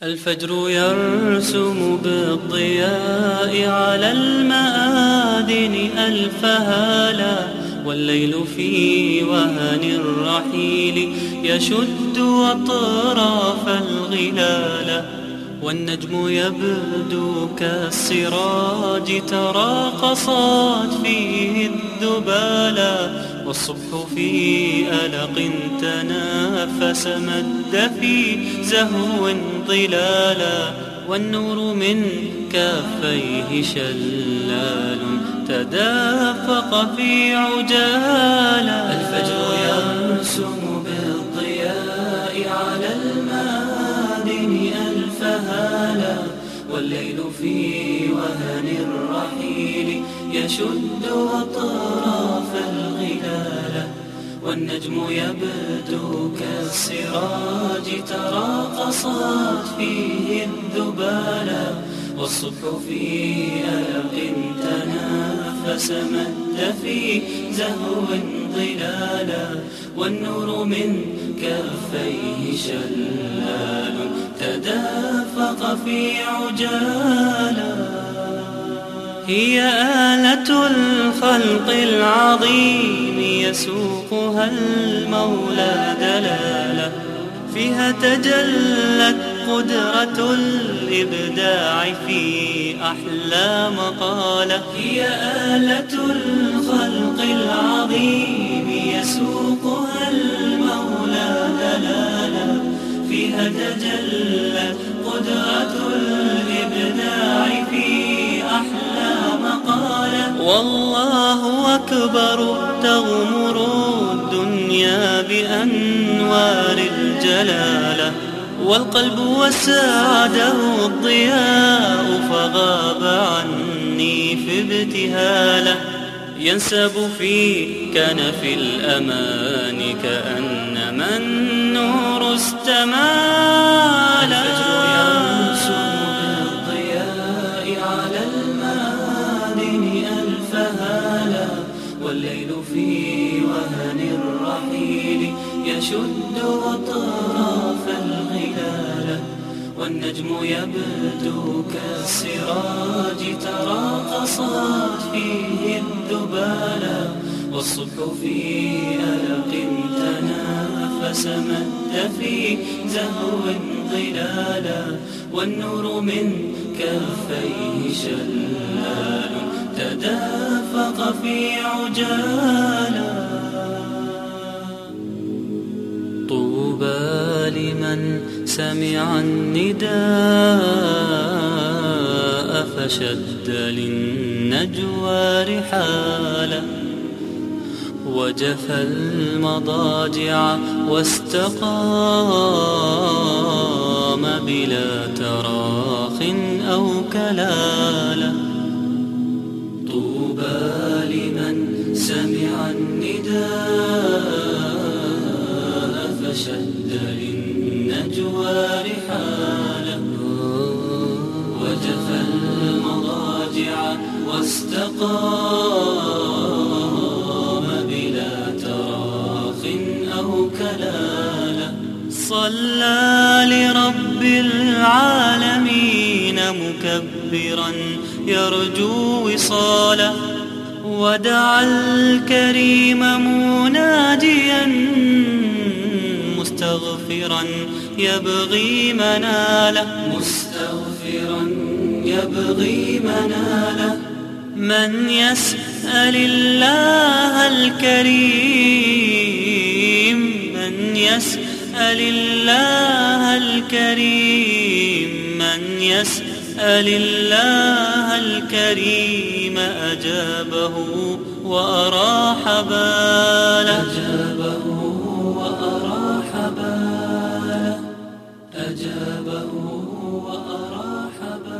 الفجر يرسم بالضياء على المآذن ألف هالا، والليل في وهن الرحيل يشد أطراف الغلال، والنجم يبدو كالسراج تراقصت فيه الذبالا، والصبح في ألق تنافس مد في زهو ظلالا، والنور من كافيه شلال تدافق في عجالا. الفجر يرسم بالضياء على المآذن ألف هالا، والليل في وهن الرحيل يشد أطراف الغلال، والنجم يبدو كالسراج تراقصت فيه الذبالا، والصبح في ألق تنافس مد في زهو ظلالا، والنور من كفيه شلال تدافق في عجالا. هي آلة الخلق العظيم يسوقها المولى دلالا، فيها تجلت قدرة الإبداع في أحلى مقالة. هي آلة الخلق العظيم يسوقها المولى دلالا، فيها تجلت قدرة الإبداع في أحلى مقالة. والله أكبر تغمر الدنيا بأنوار الجلالة، والقلب وسعده الضياء فغاب عني في ابتهاله، ينسب في كنف الأمان كأنما النور استمالا. الفجر يرسم بالضياء على المآذن ألف هالا، والليل في وهن الرحيل يشد أطراف الغلال، والنجم يبدو كالسراج تراقصت فيه الذبالا، والصبح في ألق تنافس مد في زهو ظلالا، والنور من كفيه شلال تدافق في عجالا. طوبى لمن سمع النداء فشد للنجوى رحالا، وجفى المضاجع واستقام بلا تراخ أو كلالا. طوبى لمن سمع النداء فشد للنجوى رحالا، وجفى المضاجع واستقام بلا تراخ أو كلالا. صلى لرب العالمين مكبرا يرجو وصالا، ودعا الكريم مناجيا مستغفرا يبغي مناله، مستغفرا يبغي مناله. من يسأل الله الكريم، من يسأل الله الكريم، من يسأل الله الكريم أجابه وأراح باله، أجابه وأراح باله، أجابه وأراح باله.